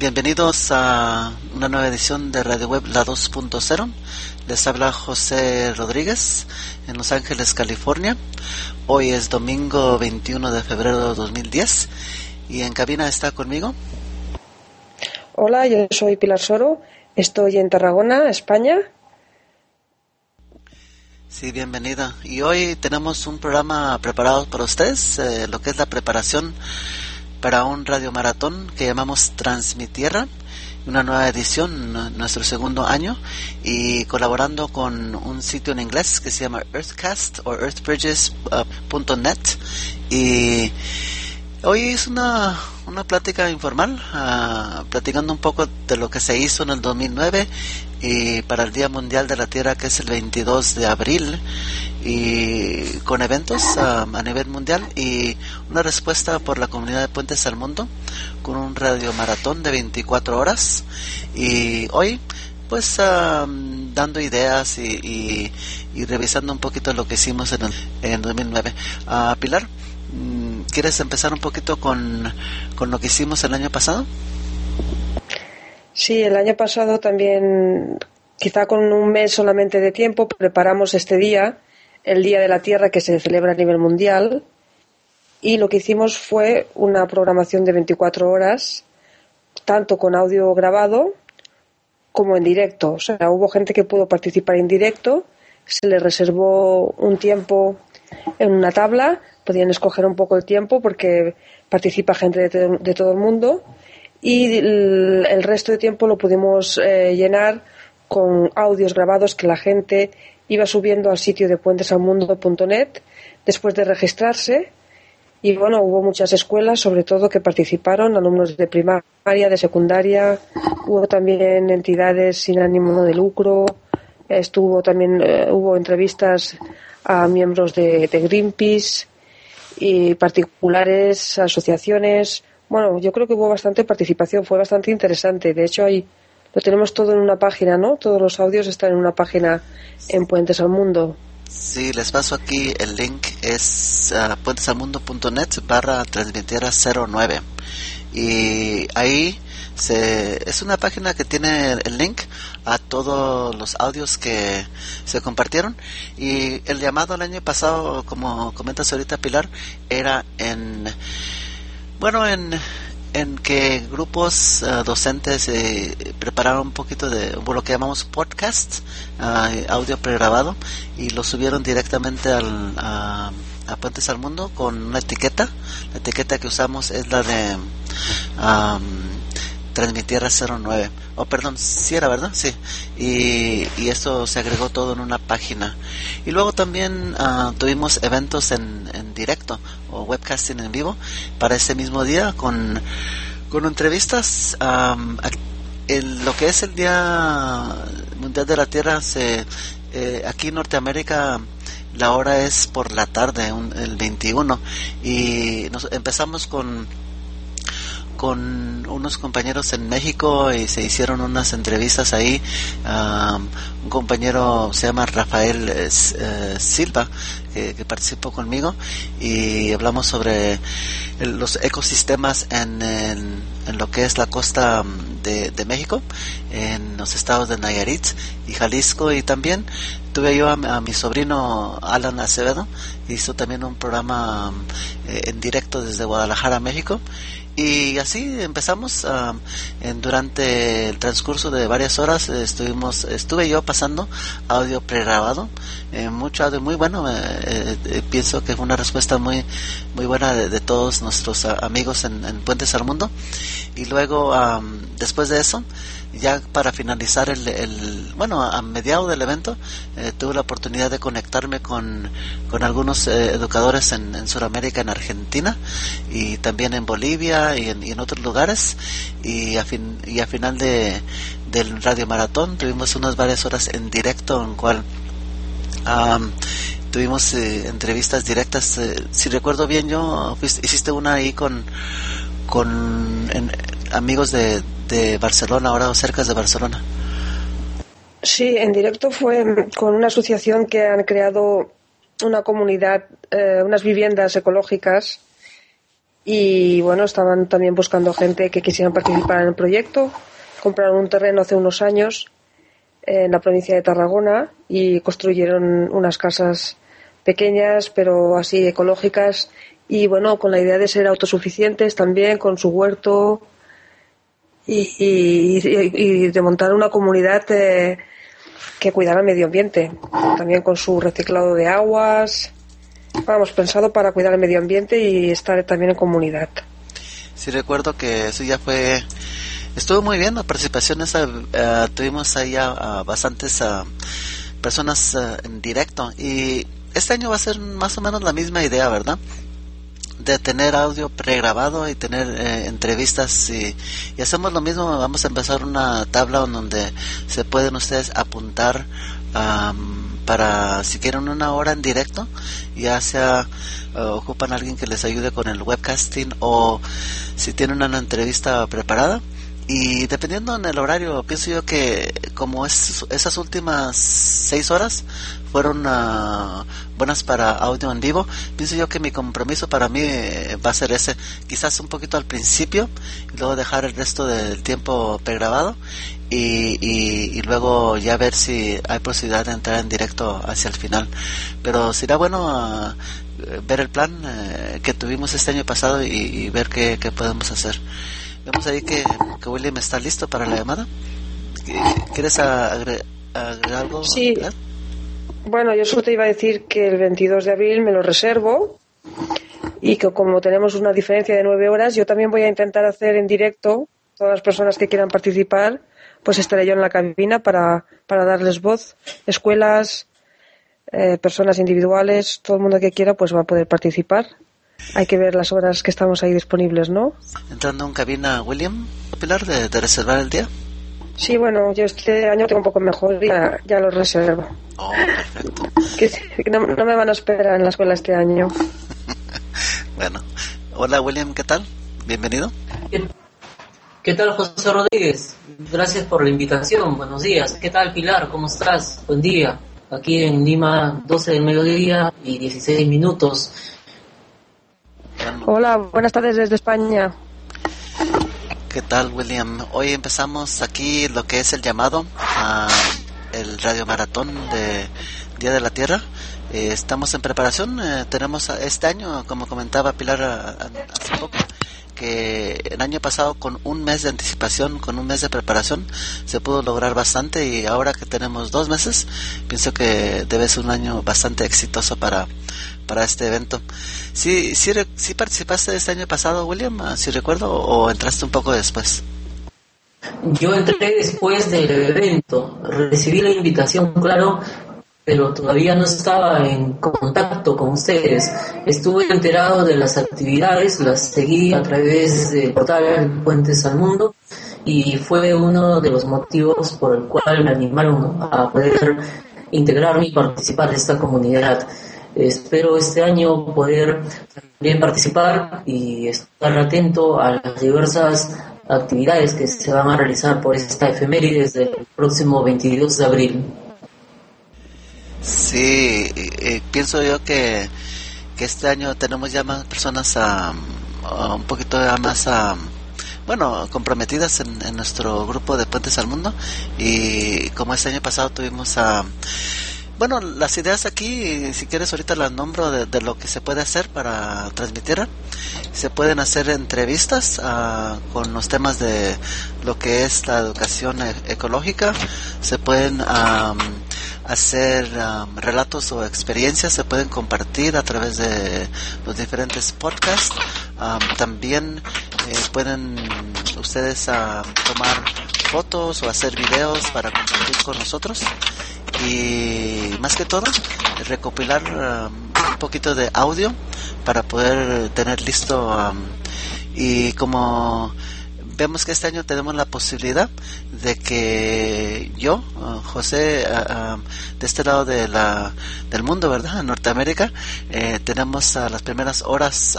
Bienvenidos a una nueva edición de Radio Web La 2.0. Les habla José Rodríguez en Los Ángeles, California. Hoy es domingo 21 de febrero de 2010 y en cabina está conmigo. Hola, yo soy Pilar Soro, estoy en Tarragona, España. Sí, bienvenida. Y hoy tenemos un programa preparado para ustedes, lo que es la preparación para un radiomaratón que llamamos Transmitierra, una nueva edición, nuestro segundo año, y colaborando con un sitio en inglés que se llama Earthcast o earthbridges.net. Y hoy es una plática informal, platicando un poco de lo que se hizo en el 2009 y para el Día Mundial de la Tierra, que es el 22 de abril, y con eventos a nivel mundial y una respuesta por la comunidad de Puentes al Mundo con un radiomaratón de 24 horas. Y hoy pues dando ideas y revisando un poquito lo que hicimos en 2009. Pilar, ¿quieres empezar un poquito con lo que hicimos el año pasado? Sí, el año pasado también, quizá con un mes solamente de tiempo, preparamos este día, el Día de la Tierra, que se celebra a nivel mundial, y lo que hicimos fue una programación de 24 horas, tanto con audio grabado como en directo. O sea, hubo gente que pudo participar en directo, se les reservó un tiempo en una tabla, podían escoger un poco el tiempo porque participa gente de todo el mundo, y el resto de tiempo lo pudimos llenar con audios grabados que la gente iba subiendo al sitio de puentesalmundo.net después de registrarse. Y bueno, hubo muchas escuelas, sobre todo, que participaron, alumnos de primaria, de secundaria, hubo también entidades sin ánimo de lucro, hubo entrevistas a miembros de Greenpeace y particulares, asociaciones. Bueno, yo creo que hubo bastante participación, fue bastante interesante. De hecho, ahí lo tenemos todo en una página, ¿no? Todos los audios están en una página en Puentes al Mundo. Sí, les paso aquí el link, es puentesalmundo.net/transmitierra09. Y ahí es una página que tiene el link a todos los audios que se compartieron. Y el llamado el año pasado, como comentas ahorita, Pilar, era en que grupos docentes prepararon un poquito de lo que llamamos podcast, audio pregrabado, y lo subieron directamente a Puentes al Mundo con una etiqueta. La etiqueta que usamos es la de Transmitierra 09. Perdón, sí era, ¿verdad? Sí. Y eso se agregó todo en una página. Y luego también tuvimos eventos en directo o webcasting en vivo para ese mismo día con entrevistas. Lo que es el Día Mundial de la Tierra, aquí en Norteamérica la hora es por la tarde, el 21, y empezamos con unos compañeros en México y se hicieron unas entrevistas ahí. Un compañero se llama Rafael Silva, que participó conmigo, y hablamos sobre los ecosistemas en lo que es la costa de México, en los estados de Nayarit y Jalisco. Y también tuve yo a mi sobrino Alan Acevedo, hizo también un programa en directo desde Guadalajara, México. Y así empezamos. Durante el transcurso de varias horas estuve yo pasando audio pregrabado, mucho audio muy bueno. Pienso que fue una respuesta muy muy buena de todos nuestros amigos en Puentes al Mundo. Y luego después de eso, ya para finalizar a mediados del evento, tuve la oportunidad de conectarme con algunos educadores en Sudamérica, en Argentina y también en Bolivia y en otros lugares, y a final del radio maratón tuvimos unas varias horas en directo en cual tuvimos entrevistas directas. Si recuerdo bien, hiciste una ahí con amigos de Barcelona, ahora cerca de Barcelona. Sí, en directo fue con una asociación que han creado una comunidad, unas viviendas ecológicas y bueno, estaban también buscando gente que quisieran participar en el proyecto. Compraron un terreno hace unos años en la provincia de Tarragona y construyeron unas casas pequeñas pero así ecológicas y bueno, con la idea de ser autosuficientes también con su huerto y de montar una comunidad que cuidara el medio ambiente, también con su reciclado de aguas, vamos, pensado para cuidar el medio ambiente y estar también en comunidad. Sí, recuerdo que eso ya estuvo muy bien la participación esa, tuvimos ahí a bastantes personas en directo, y este año va a ser más o menos la misma idea, ¿verdad? De tener audio pregrabado y tener entrevistas y hacemos lo mismo. Vamos a empezar una tabla donde se pueden ustedes apuntar para si quieren una hora en directo, ya sea ocupan a alguien que les ayude con el webcasting o si tienen una entrevista preparada. Y dependiendo en el horario, pienso yo que como esas últimas 6 horas fueron buenas para audio en vivo, pienso yo que mi compromiso para mí va a ser ese, quizás un poquito al principio y luego dejar el resto del tiempo pregrabado y luego ya ver si hay posibilidad de entrar en directo hacia el final. Pero será bueno ver el plan que tuvimos este año pasado y ver qué podemos hacer. Vemos ahí que William está listo para la llamada. ¿Quieres agregar algo? Sí. Bueno, yo solo te iba a decir que el 22 de abril me lo reservo y que como tenemos una diferencia de 9 horas, yo también voy a intentar hacer en directo, todas las personas que quieran participar, pues estaré yo en la cabina para darles voz. Escuelas, personas individuales, todo el mundo que quiera pues va a poder participar. Hay que ver las horas que estamos ahí disponibles, ¿no? Entrando en cabina, William, Pilar, de reservar el día. Sí, bueno, yo este año tengo un poco mejor y ya lo reservo. Oh, perfecto. Que no me van a esperar en la escuela este año. Bueno, hola William, ¿qué tal? Bienvenido. ¿Qué tal, José Rodríguez? Gracias por la invitación, buenos días. ¿Qué tal, Pilar? ¿Cómo estás? Buen día. Aquí en Lima, 12 del mediodía y 16 minutos. Hola, buenas tardes desde España. ¿Qué tal, William? Hoy empezamos aquí lo que es el llamado a el radio maratón de Día de la Tierra. Estamos en preparación, tenemos este año, como comentaba Pilar hace poco, que el año pasado con un mes de anticipación, con un mes de preparación, se pudo lograr bastante, y ahora que tenemos 2 meses, pienso que debe ser un año bastante exitoso para este evento. ¿Sí participaste este año pasado, William? ¿Sí recuerdo, o entraste un poco después? Yo entré después del evento, recibí la invitación, claro, pero todavía no estaba en contacto con ustedes. Estuve enterado de las actividades, las seguí a través del portal Puentes al Mundo, y fue uno de los motivos por el cual me animaron a poder integrarme y participar de esta comunidad. Espero este año poder también participar y estar atento a las diversas actividades que se van a realizar por esta efeméride desde el próximo 22 de abril. Sí, pienso yo que este año tenemos ya más personas un poquito más comprometidas en nuestro grupo de Puentes al Mundo, y como este año pasado tuvimos las ideas aquí, si quieres ahorita las nombro de lo que se puede hacer para transmitir. Se pueden hacer entrevistas con los temas de lo que es la educación ecológica, se pueden hacer relatos o experiencias, se pueden compartir a través de los diferentes podcasts. También pueden ustedes tomar fotos o hacer videos para compartir con nosotros, y más que todo recopilar un poquito de audio para poder tener listo, y como vemos que este año tenemos la posibilidad de que yo, José, de este lado del mundo, ¿verdad?, en Norteamérica, tenemos las primeras horas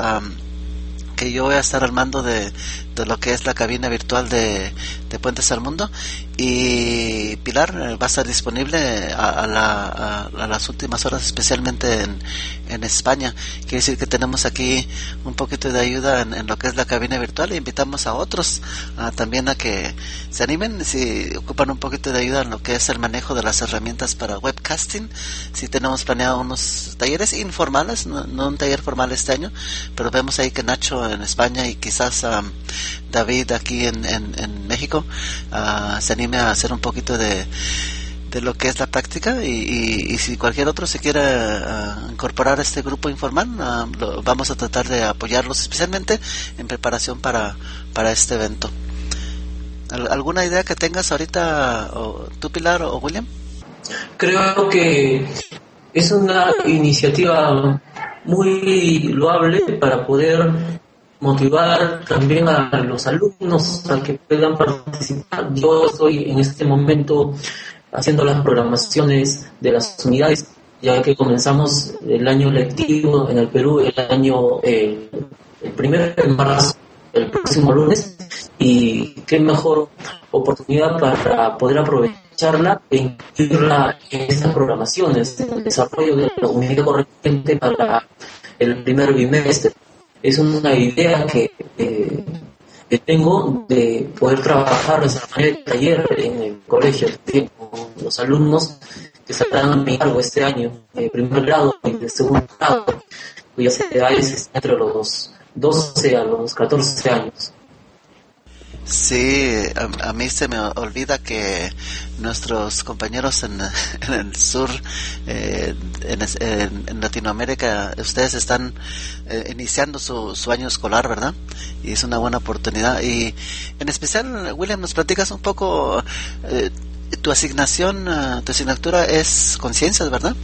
que yo voy a estar al mando de lo que es la cabina virtual de Puentes al Mundo, Y Pilar va a estar disponible a las últimas horas, especialmente en España. Quiere decir que tenemos aquí un poquito de ayuda en lo que es la cabina virtual, e invitamos a otros también a que se animen si ocupan un poquito de ayuda en lo que es el manejo de las herramientas para webcasting. Si tenemos planeado unos talleres informales, no un taller formal este año, pero vemos ahí que Nacho en España y quizás David aquí en México se anime a hacer un poquito de lo que es la práctica, y si cualquier otro se quiere incorporar a este grupo informal, vamos a tratar de apoyarlos, especialmente en preparación para este evento. ¿Alguna idea que tengas ahorita, tú, Pilar, o William? Creo que es una iniciativa muy loable para poder motivar también a los alumnos a que puedan participar. Yo estoy en este momento haciendo las programaciones de las unidades, ya que comenzamos el año lectivo en el Perú el 1 de marzo, el próximo lunes, y qué mejor oportunidad para poder aprovecharla e incluirla en estas programaciones, en el desarrollo de la unidad correspondiente para el primer bimestre. Es una idea que tengo de poder trabajar de esa manera de taller en el colegio con los alumnos que estarán a mi cargo este año, de primer grado y de segundo grado, cuyas edades están entre los 12 a los 14 años. Sí, a mí se me olvida que nuestros compañeros en el sur, en Latinoamérica, ustedes están iniciando su año escolar, ¿verdad? Y es una buena oportunidad. Y en especial, William, ¿nos platicas un poco? Tu asignatura es Conciencias, ¿verdad?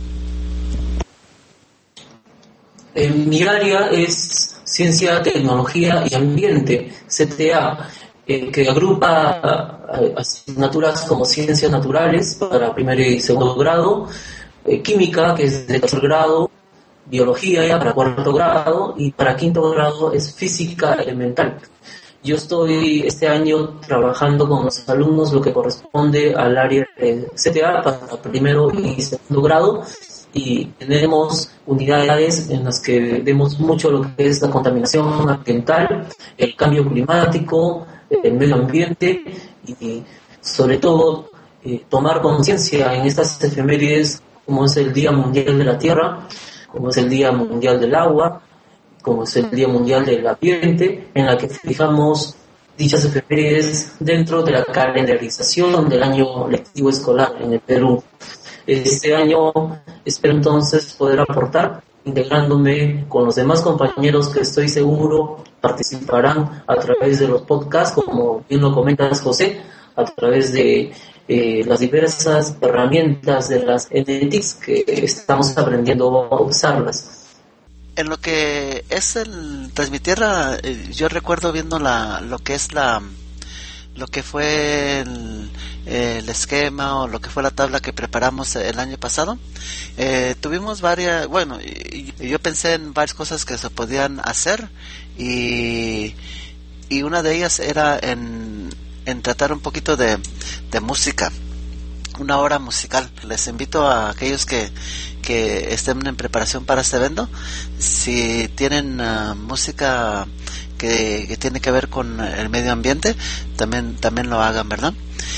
Mi área es Ciencia, Tecnología y Ambiente, CTA, que agrupa asignaturas como Ciencias Naturales para primer y segundo grado, Química, que es de tercer grado, Biología ya para cuarto grado, y para quinto grado es Física Elemental. Yo estoy este año trabajando con los alumnos lo que corresponde al área de CTA para primero y segundo grado, y tenemos unidades en las que vemos mucho lo que es la contaminación ambiental, el cambio climático, el medio ambiente, y sobre todo tomar conciencia en estas efemérides, como es el Día Mundial de la Tierra, como es el Día Mundial del Agua, como es el Día Mundial del Ambiente, en la que fijamos dichas efemérides dentro de la calendarización del año lectivo escolar en el Perú. Este año espero entonces poder aportar, integrándome con los demás compañeros que estoy seguro participarán a través de los podcasts, como bien lo comentas, José, a través de las diversas herramientas de las NTICs que estamos aprendiendo a usarlas. En lo que es el Transmitierra, yo recuerdo viendo lo que fue el esquema, o lo que fue la tabla que preparamos el año pasado. Tuvimos varias, yo pensé en varias cosas que se podían hacer, y una de ellas era en tratar un poquito de música, una hora musical. Les invito a aquellos que estén en preparación para este evento, si tienen música que tiene que ver con el medio ambiente, también lo hagan, ¿verdad?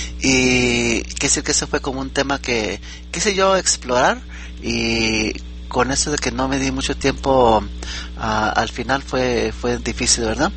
Y quiere decir que ese fue como un tema que quise yo explorar, y con eso de que no me di mucho tiempo, al final fue difícil, ¿verdad?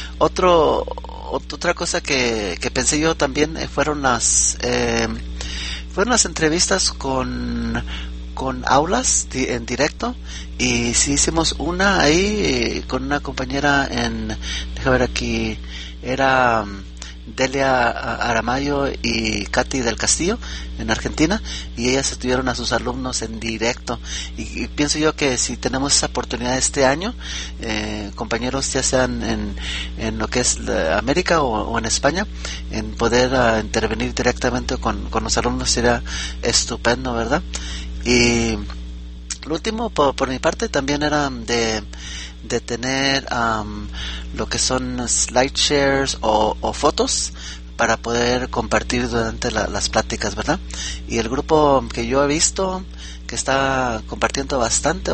Otra cosa que pensé yo también fueron las entrevistas con aulas en directo, y sí hicimos una ahí con una compañera déjame ver aquí, era Delia Aramayo y Katy del Castillo en Argentina, y ellas estuvieron a sus alumnos en directo, y pienso yo que si tenemos esa oportunidad este año, compañeros ya sean en lo que es América o en España, en poder intervenir directamente con los alumnos, sería estupendo, ¿verdad? Y lo último por mi parte también era de tener lo que son slide shares o fotos para poder compartir durante las pláticas, ¿verdad? Y el grupo que yo he visto que está compartiendo bastante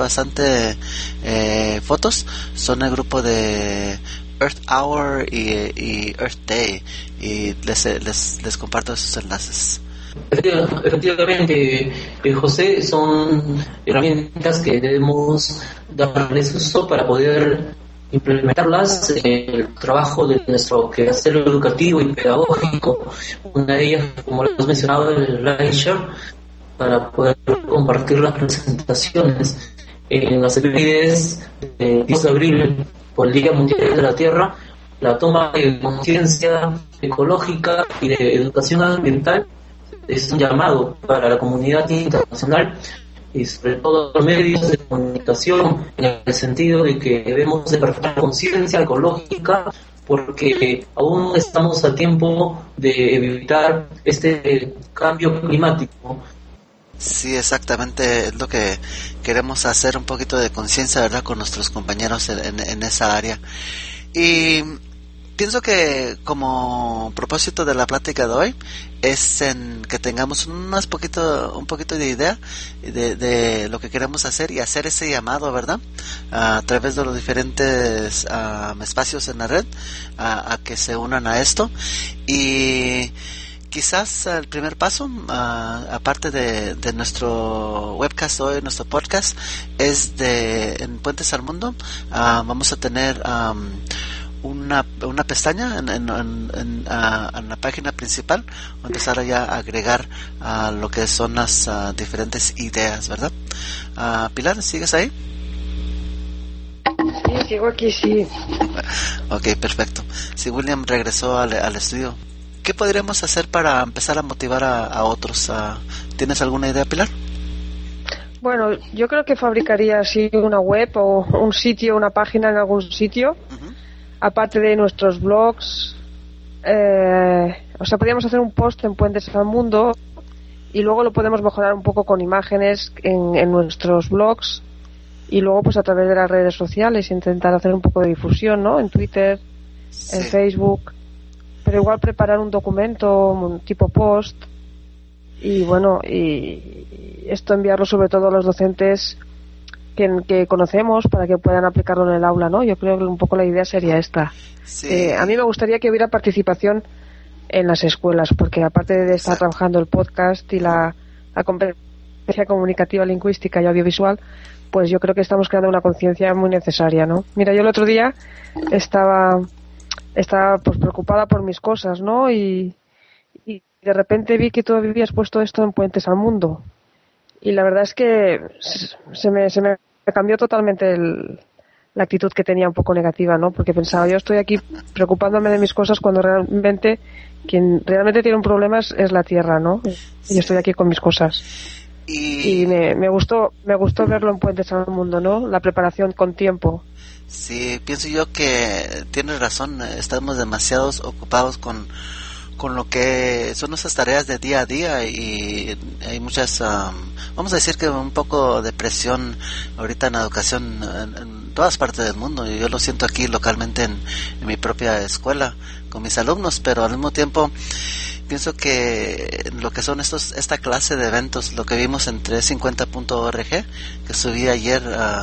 fotos son el grupo de Earth Hour y Earth Day, y les comparto esos enlaces. Efectivamente, José, son herramientas que debemos darles uso para poder implementarlas en el trabajo de nuestro quehacer educativo y pedagógico. Una de ellas, como lo has mencionado, el LiveShare, para poder compartir las presentaciones en las efemérides del 10 de abril por el Día Mundial de la Tierra. La toma de conciencia ecológica y de educación ambiental es un llamado para la comunidad internacional y sobre todo los medios de comunicación, en el sentido de que debemos despertar conciencia ecológica, porque aún estamos a tiempo de evitar este cambio climático. Sí, exactamente, es lo que queremos hacer, un poquito de conciencia, ¿verdad?, con nuestros compañeros en esa área. Y pienso que como propósito de la plática de hoy es en que tengamos un poquito de idea de lo que queremos hacer y hacer ese llamado, ¿verdad?, a través de los diferentes espacios en la red, a que se unan a esto. Y quizás el primer paso, aparte de nuestro webcast hoy, nuestro podcast, es en Puentes al Mundo. Vamos a tener una pestaña en la página principal, empezar ya a agregar lo que son las diferentes ideas, ¿verdad? Pilar, ¿sigues ahí? Sí, sigo aquí, sí. Ok, perfecto. Si William regresó al estudio, ¿qué podríamos hacer para empezar a motivar a otros? ¿Tienes alguna idea, Pilar? Bueno, yo creo que fabricaría así una web o un sitio, una página en algún sitio, aparte de nuestros blogs. Podríamos hacer un post en Puentes al Mundo y luego lo podemos mejorar un poco con imágenes en nuestros blogs, y luego pues a través de las redes sociales intentar hacer un poco de difusión, ¿no? En Twitter, sí, en Facebook. Pero igual preparar un documento, un tipo post, y bueno, y esto enviarlo sobre todo a los docentes que conocemos para que puedan aplicarlo en el aula, ¿no? Yo creo que un poco la idea sería esta. Sí. A mí me gustaría que hubiera participación en las escuelas, porque aparte de estar trabajando el podcast y la competencia comunicativa, lingüística y audiovisual, pues yo creo que estamos creando una conciencia muy necesaria, ¿no? Mira, yo el otro día estaba pues preocupada por mis cosas, ¿no? Y de repente vi que tú habías puesto esto en Puentes al Mundo. Y la verdad es que se me cambió totalmente la actitud que tenía un poco negativa, ¿no? Porque pensaba, yo estoy aquí preocupándome de mis cosas cuando realmente quien realmente tiene un problema es la Tierra, ¿no? Y yo estoy aquí con mis cosas. Y me gustó verlo en Puentes al Mundo, ¿no? La preparación con tiempo. Sí, pienso yo que tienes razón, estamos demasiado ocupados con lo que son nuestras tareas de día a día, y hay muchas, vamos a decir que un poco de presión ahorita en la educación en todas partes del mundo, y yo lo siento aquí localmente en mi propia escuela con mis alumnos, pero al mismo tiempo pienso que lo que son esta clase de eventos, lo que vimos en 350.org, que subí ayer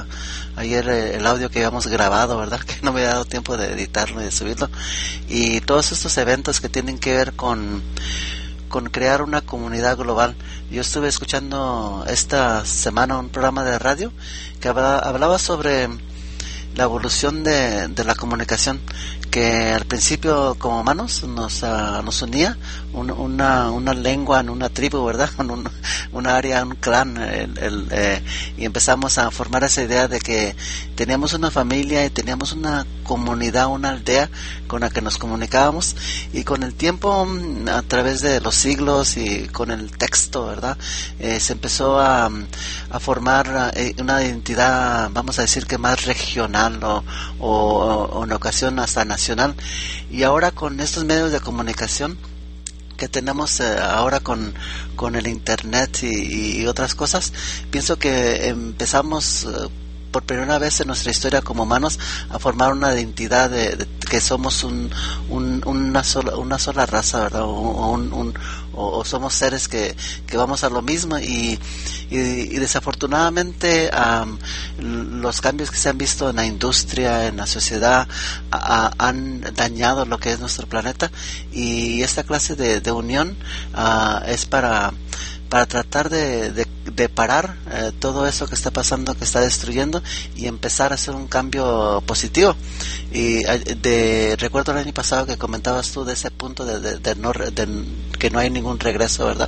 el audio que habíamos grabado, ¿verdad? Que no me he dado tiempo de editarlo y de subirlo. Y todos estos eventos que tienen que ver con crear una comunidad global. Yo estuve escuchando esta semana un programa de radio que hablaba sobre la evolución de la comunicación, que al principio como humanos nos unía una lengua, en una tribu, ¿verdad? Una área, un clan, y empezamos a formar esa idea de que teníamos una familia y teníamos una comunidad, una aldea con la que nos comunicábamos, y con el tiempo, a través de los siglos y con el texto, ¿verdad? Se empezó a formar una identidad, vamos a decir que más regional o en ocasión hasta nacional. Y ahora con estos medios de comunicación que tenemos ahora con el internet y otras cosas, pienso que empezamos por primera vez en nuestra historia como humanos a formar una identidad de que somos una sola raza, ¿verdad? O somos seres que vamos a lo mismo y desafortunadamente los cambios que se han visto en la industria, en la sociedad, han dañado lo que es nuestro planeta, y esta clase de unión es para tratar de parar todo eso que está pasando, que está destruyendo, y empezar a hacer un cambio positivo. Y recuerdo el año pasado que comentabas tú de ese punto de que no hay ningún regreso, ¿verdad?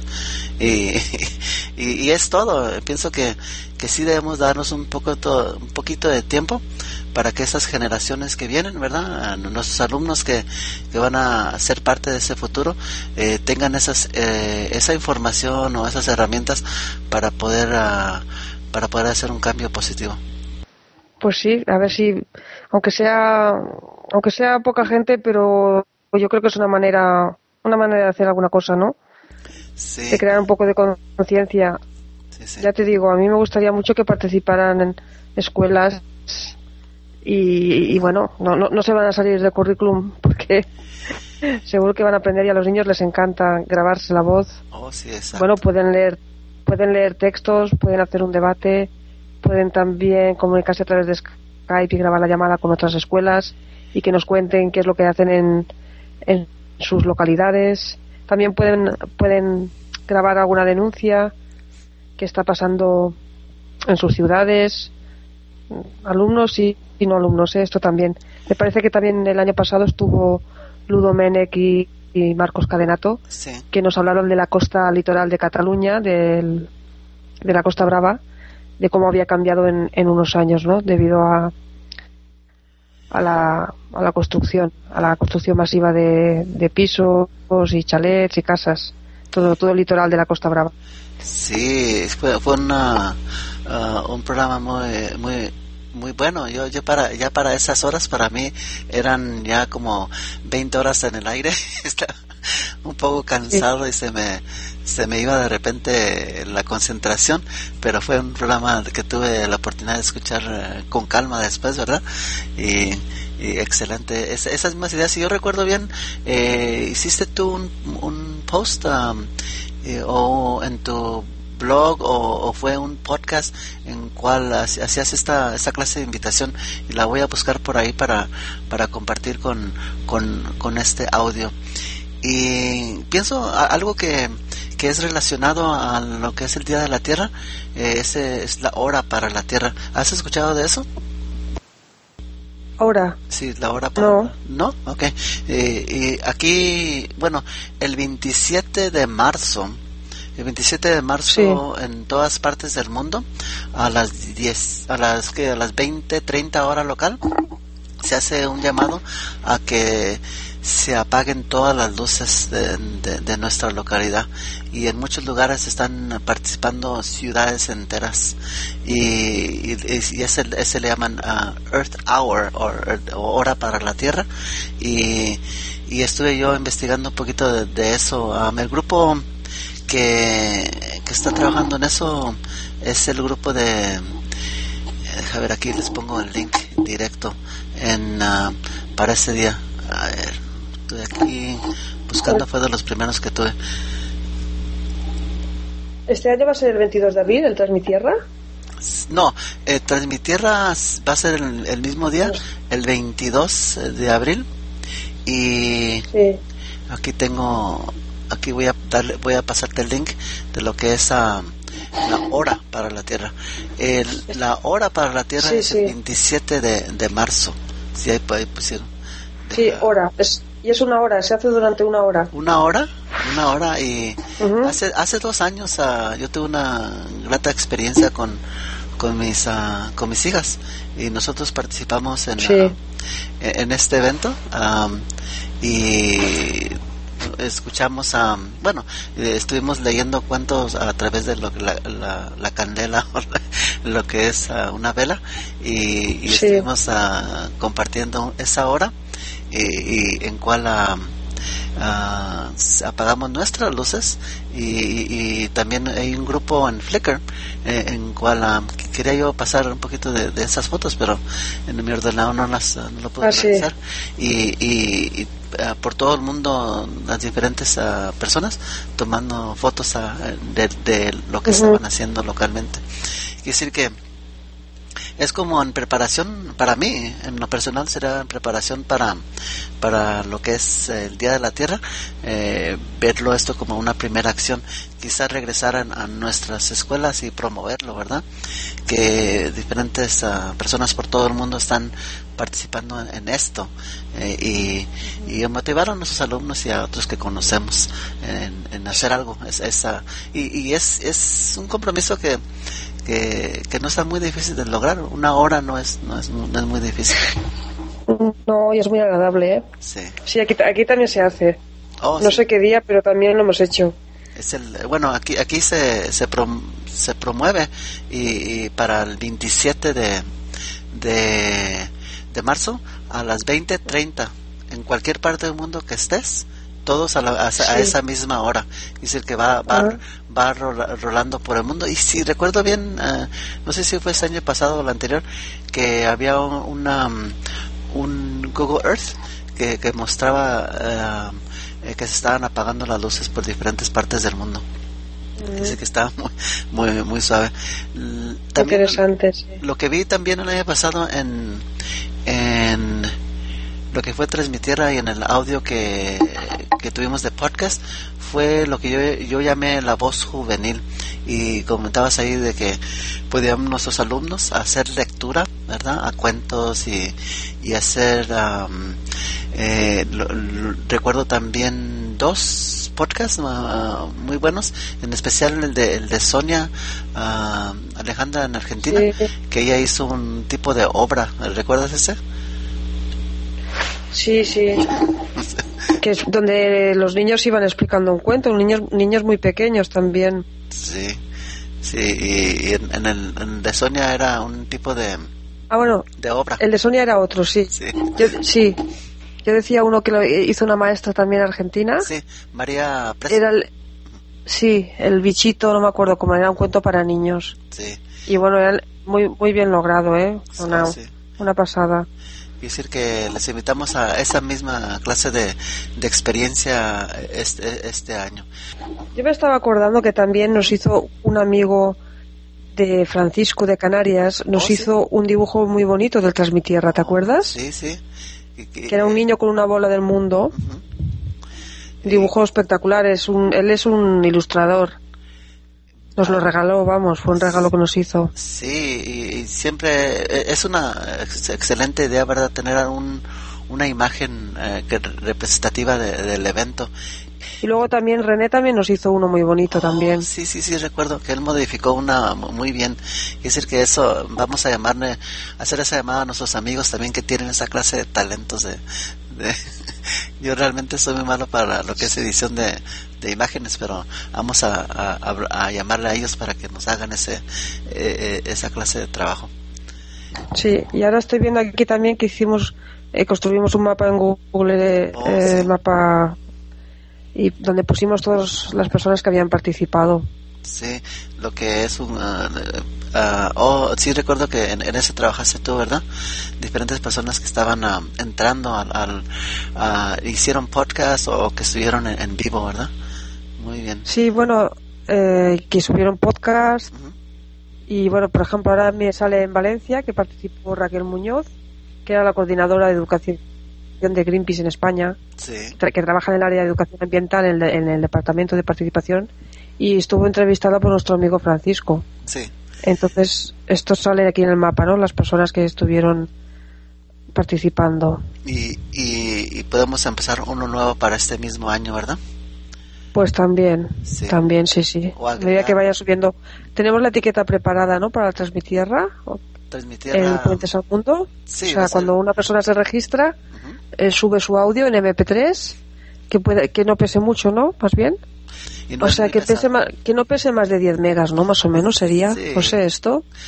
Y es todo. Pienso que sí debemos darnos un poquito de tiempo para que esas generaciones que vienen, ¿verdad?, nuestros alumnos que van a ser parte de ese futuro, tengan esa información o esas herramientas para poder hacer un cambio positivo. Pues sí, a ver si, aunque sea poca gente, pero yo creo que es una manera de hacer alguna cosa, ¿no? Sí. De crear un poco de conciencia. Sí. Ya te digo, a mí me gustaría mucho que participaran en escuelas y bueno, no se van a salir del currículum porque seguro que van a aprender, y a los niños les encanta grabarse la voz. Oh, sí, exacto. Bueno, pueden leer textos, pueden hacer un debate, pueden también comunicarse a través de Skype y grabar la llamada con otras escuelas y que nos cuenten qué es lo que hacen en sus localidades. También pueden grabar alguna denuncia que está pasando en sus ciudades, alumnos y no alumnos, esto también. Me parece que también el año pasado estuvo Ludo Menech y Marcos Cadenato, sí, que nos hablaron de la costa litoral de Cataluña, de la Costa Brava, de cómo había cambiado en unos años, ¿no? Debido a la construcción masiva de pisos y chalets y casas, todo el litoral de la Costa Brava. Sí, fue un programa muy bueno. Yo para esas horas, para mí eran ya como 20 horas en el aire. Estaba un poco cansado, sí, y se me iba de repente la concentración, pero fue un programa que tuve la oportunidad de escuchar con calma después, ¿verdad? Y excelente. Esas mismas ideas, si yo recuerdo bien, hiciste tú un post o en tu blog o fue un podcast en cual hacías esta clase de invitación, y la voy a buscar por ahí para compartir con este audio. Y pienso algo que es relacionado a lo que es el Día de la Tierra, es la hora para la Tierra. ¿Has escuchado de eso? ¿Hora? Sí, la hora para... ¿No? Ok. Y aquí, bueno, el 27 de marzo, sí, en todas partes del mundo, a las 20:30 hora local, se hace un llamado a que se apaguen todas las luces de nuestra localidad, y en muchos lugares están participando ciudades enteras, y ese le llaman Earth Hour o hora para la Tierra, y estuve yo investigando un poquito de eso. El grupo que está trabajando en eso es el grupo de deja ver, aquí les pongo el link directo para ese día. A ver, estoy aquí buscando, fue de los primeros que tuve. ¿Este año va a ser el 22 de abril, el Transmitierra? No, Transmitierra va a ser el mismo día, el 22 de abril, y sí, aquí voy a pasarte el link de lo que es la hora para la Tierra. La hora para la Tierra, sí, es el 27 de marzo. Sí, ahí pusieron. Sí, hora. Y es una hora, se hace durante una hora. ¿Una hora? Y hace 2 años yo tuve una grata experiencia con mis hijas, y nosotros participamos en este evento, y escuchamos estuvimos leyendo cuentos a través de la candela, lo que es una vela, y sí, estuvimos compartiendo esa hora, y en cual apagamos nuestras luces y también hay un grupo en Flickr en cual quería yo pasar un poquito de esas fotos, pero en mi ordenador no lo puedo realizar. Y por todo el mundo las diferentes personas tomando fotos de lo que estaban haciendo localmente. Quiere decir que es como en preparación, para mí, en lo personal, será en preparación para lo que es el Día de la Tierra, verlo esto como una primera acción, quizás regresar a nuestras escuelas y promoverlo, ¿verdad? Que diferentes personas por todo el mundo están participando en esto y motivar a nuestros alumnos y a otros que conocemos en hacer algo. Es un compromiso que no está muy difícil de lograr. Una hora no es muy difícil. No, y es muy agradable, ¿eh? Sí, aquí también se hace. No sé qué día, pero también lo hemos hecho. Aquí se promueve y para el 27 de marzo a las 20:30 en cualquier parte del mundo que estés, todos a esa misma hora. Es decir, que va rolando por el mundo. Y si recuerdo bien, no sé si fue este año pasado o el anterior, que había un Google Earth que mostraba que se estaban apagando las luces por diferentes partes del mundo. Dice que estaba muy suave. También, interesante, sí. Lo que vi también el año pasado en lo que fue Transmitierra y en el audio que tuvimos de podcast fue lo que yo llamé la voz juvenil, y comentabas ahí de que podían nuestros alumnos hacer lectura, ¿verdad? A cuentos y hacer recuerdo también 2 podcasts muy buenos, en especial el de Sonia Alejandra en Argentina, que ella hizo un tipo de obra. ¿Recuerdas ese? Sí. Que es donde los niños iban explicando un cuento, niños muy pequeños también. Sí, y en el de Sonia era un tipo de obra. El de Sonia era otro, sí. Yo decía uno que lo hizo una maestra también argentina. Sí, María Presa. Era el bichito, no me acuerdo cómo era, un cuento para niños. Sí. Y bueno, era muy bien logrado, ¿eh? Una pasada. Quiero decir que les invitamos a esa misma clase de experiencia este año. Yo me estaba acordando que también nos hizo un amigo de Francisco de Canarias, hizo un dibujo muy bonito del Transmitierra, ¿te acuerdas? Sí. Que era un niño con una bola del mundo. Un dibujo espectacular, él es un ilustrador. Nos lo regaló, fue un regalo que nos hizo. Sí, y siempre es una excelente idea, ¿verdad? Tener una imagen representativa del evento. Y luego también René también nos hizo uno muy bonito también. Sí, recuerdo que él modificó una muy bien. Es decir, que eso, vamos a hacer esa llamada a nuestros amigos también que tienen esa clase de talentos yo realmente soy muy malo para lo que es edición de imágenes, pero vamos a llamarle a ellos para que nos hagan esa clase de trabajo. Sí, y ahora estoy viendo aquí también que construimos un mapa en Google, mapa, y donde pusimos todas las personas que habían participado. Sí, lo que es sí recuerdo que en ese trabajaste tú, ¿verdad? Diferentes personas que estaban entrando hicieron podcast o que estuvieron en vivo, ¿verdad? Muy bien. Sí, que subieron podcast. Y por ejemplo, ahora me sale en Valencia que participó Raquel Muñoz, que era la coordinadora de educación de Greenpeace en España, que trabaja en el área de educación ambiental en el departamento de participación, y estuvo entrevistada por nuestro amigo Francisco. Sí. Entonces, esto sale aquí en el mapa, ¿no? Las personas que estuvieron participando. Y podemos empezar uno nuevo para este mismo año, ¿verdad? Pues también, sí. A medida que vaya subiendo. Tenemos la etiqueta preparada, ¿no? Para Transmitierra. En Puentes al Mundo. Sí, cuando una persona se registra, sube su audio en MP3, que no pese mucho, ¿no? Más bien. No, o sea, que no pese más de 10 megas, ¿no? Más o menos sería, José, esto.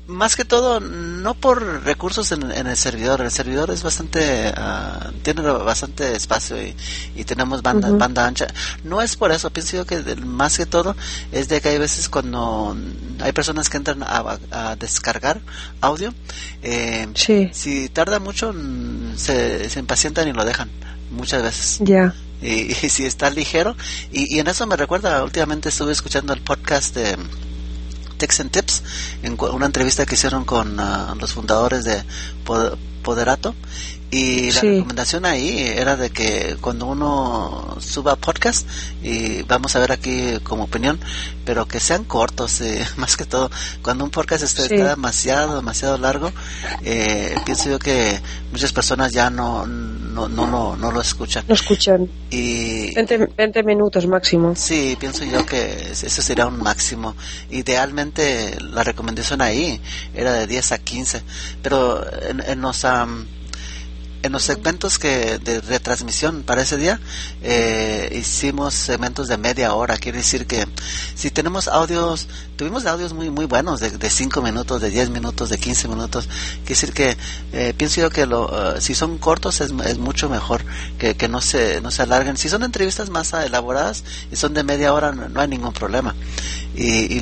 Más que todo, no por recursos en el servidor. El servidor es bastante, tiene bastante espacio y tenemos banda ancha. No es por eso, pienso yo que más que todo es de que hay veces cuando hay personas que entran a descargar audio, sí. Si tarda mucho, se impacientan y lo dejan muchas veces. Ya. Y si está ligero, y en eso me recuerda, últimamente estuve escuchando el podcast de Tics and Tips, en una entrevista que hicieron con los fundadores de Poderato, y la recomendación ahí era de que cuando uno suba podcast, y vamos a ver aquí como opinión, pero que sean cortos, más que todo, cuando un podcast está demasiado largo, pienso yo que muchas personas ya no lo escuchan. Lo escuchan. Y 20 minutos máximo. Sí, pienso yo que eso sería un máximo. Idealmente la recomendación ahí era de 10 a 15, pero en los segmentos de retransmisión para ese día, hicimos segmentos de media hora. Quiere decir que si tuvimos audios muy muy buenos de 5 minutos, de 10 minutos, de 15 minutos. Quiere decir que pienso yo que si son cortos es mucho mejor que no se alarguen. Si son entrevistas más elaboradas y son de media hora, no hay ningún problema. Y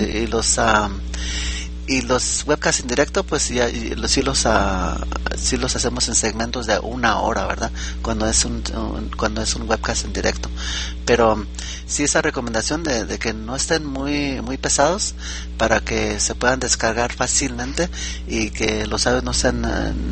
los webcasts en directo, pues sí los hacemos en segmentos de 1 hora, ¿verdad? Cuando es un webcast en directo. Pero sí, esa recomendación de que no estén muy muy pesados, para que se puedan descargar fácilmente y que los audios no sean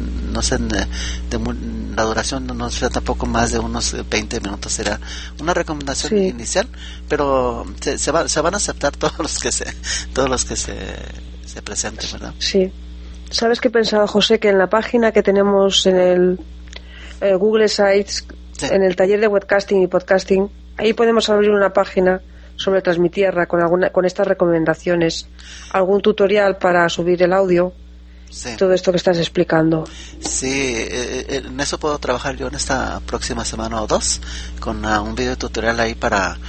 la duración no sea tampoco más de unos 20 minutos. Será una recomendación inicial, pero se van a aceptar todos los que se presente, ¿verdad? Sí. ¿Sabes qué pensaba, José? Que en la página que tenemos en el Google Sites, en el taller de webcasting y podcasting, ahí podemos abrir una página sobre Transmitierra con estas recomendaciones, algún tutorial para subir el audio, todo esto que estás explicando. Sí, en eso puedo trabajar yo en esta próxima semana o 2, con un video tutorial ahí para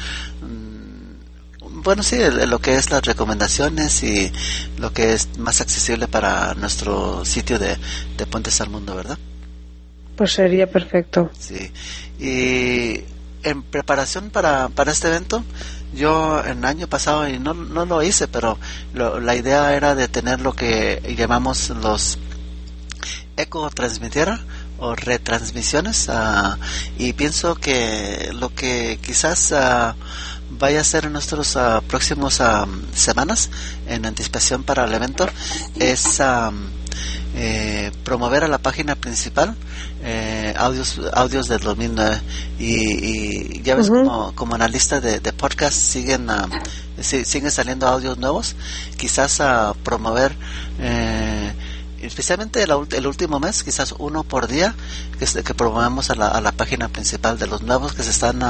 lo que es las recomendaciones y lo que es más accesible para nuestro sitio de Puentes al Mundo, ¿verdad? Pues sería perfecto. Sí. Y en preparación para este evento, yo el año pasado, y no lo hice, pero la idea era de tener lo que llamamos los eco transmitiera o retransmisiones, y pienso que lo que quizás vaya a ser en nuestros próximos semanas en anticipación para el evento es promover a la página principal audios del 2009, y ya ves como en la lista de podcast siguen saliendo audios nuevos. Quizás promover especialmente el último mes, quizás uno por día, que promovemos a la página principal de los nuevos que se están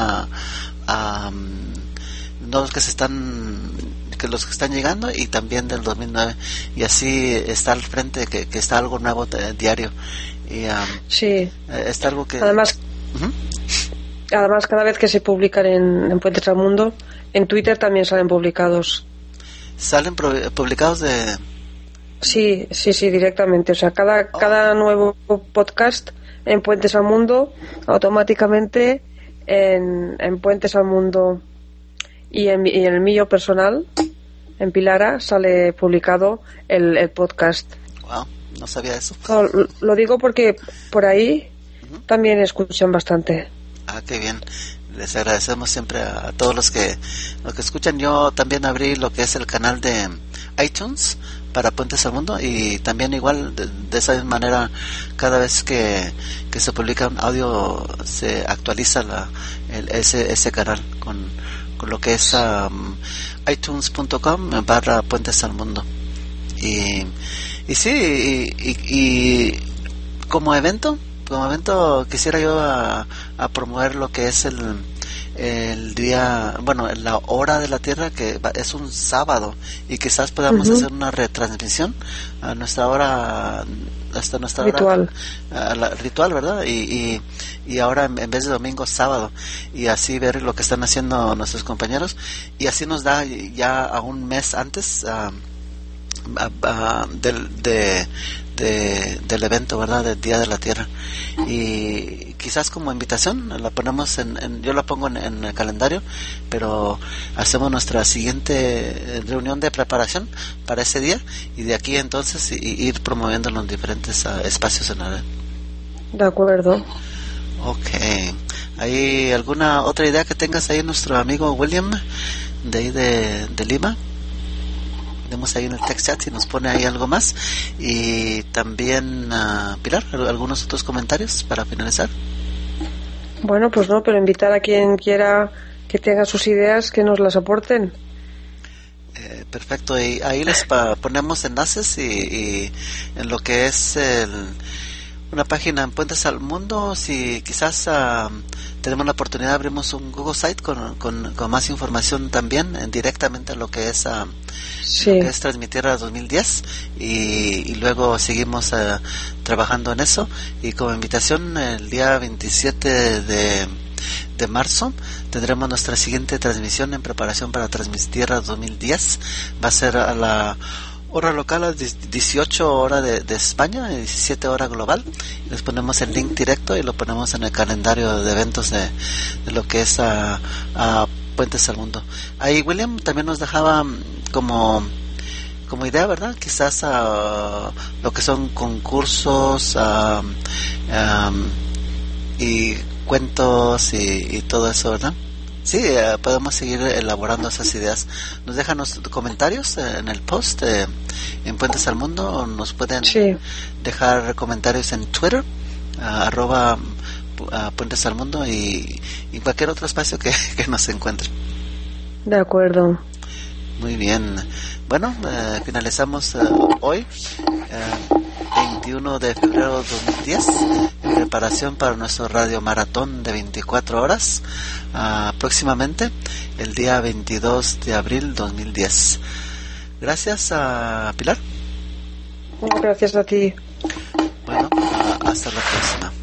los que están llegando, y también del 2009, y así está al frente que está algo nuevo diario, y está algo que además cada vez que se publican en Puentes al Mundo, en Twitter también salen publicados de sí, directamente. O sea, cada nuevo podcast en Puentes al Mundo, automáticamente en Puentes al Mundo y en el mío personal, en Pilara, sale publicado el podcast. Wow, no sabía eso. Lo digo porque por ahí también escuchan bastante. Qué bien. Les agradecemos siempre a todos los que escuchan. Yo también abrí lo que es el canal de iTunes para Puentes al Mundo, y también igual de esa manera, cada vez que se publica un audio se actualiza ese canal con lo que es iTunes.com/Puentes al Mundo. Y sí, y como evento quisiera yo a promover lo que es el día, la hora de la Tierra, que es un sábado, y quizás podamos hacer una retransmisión a nuestra hora, hasta nuestra ritual. Hora ritual, ¿verdad? Y ahora en vez de domingo, sábado, y así ver lo que están haciendo nuestros compañeros, y así nos da ya a un mes antes del evento, ¿verdad? Del Día de la Tierra. Y quizás como invitación la ponemos yo la pongo en el calendario, pero hacemos nuestra siguiente reunión de preparación para ese día, y de aquí entonces ir promoviendo los diferentes espacios en la red. De acuerdo. Okay. ¿Hay alguna otra idea que tengas ahí, nuestro amigo William, de ahí de Lima? Vemos ahí en el text chat si nos pone ahí algo más. Y también, Pilar, ¿algunos otros comentarios para finalizar? Bueno, pues no, pero invitar a quien quiera que tenga sus ideas, que nos las aporten. Perfecto, y ahí les ponemos enlaces y en lo que es una página en Puentes al Mundo. Si quizás tenemos la oportunidad, abrimos un Google Site con más información también, directamente a lo que es sí, lo que es Transmitierra 2010, y luego seguimos trabajando en eso. Y como invitación, el día 27 de marzo tendremos nuestra siguiente transmisión en preparación para Transmitierra 2010. Va a ser a la hora local, a 18 horas de España, 17 horas global. Les ponemos el link directo y lo ponemos en el calendario de eventos de lo que es a Puentes al Mundo. Ahí William también nos dejaba como idea, ¿verdad? Quizás lo que son concursos y cuentos y todo eso, ¿verdad? Sí, podemos seguir elaborando esas ideas. Nos dejan los comentarios en el post en Puentes al Mundo, o nos pueden dejar comentarios en Twitter, @Puentes al Mundo, y cualquier otro espacio que nos encuentren. De acuerdo. Muy bien. Bueno, finalizamos hoy, 21 de febrero de 2010, en preparación para nuestro radio maratón de 24 horas, próximamente el día 22 de abril 2010. Gracias a Pilar. Gracias a ti. Bueno, hasta la próxima.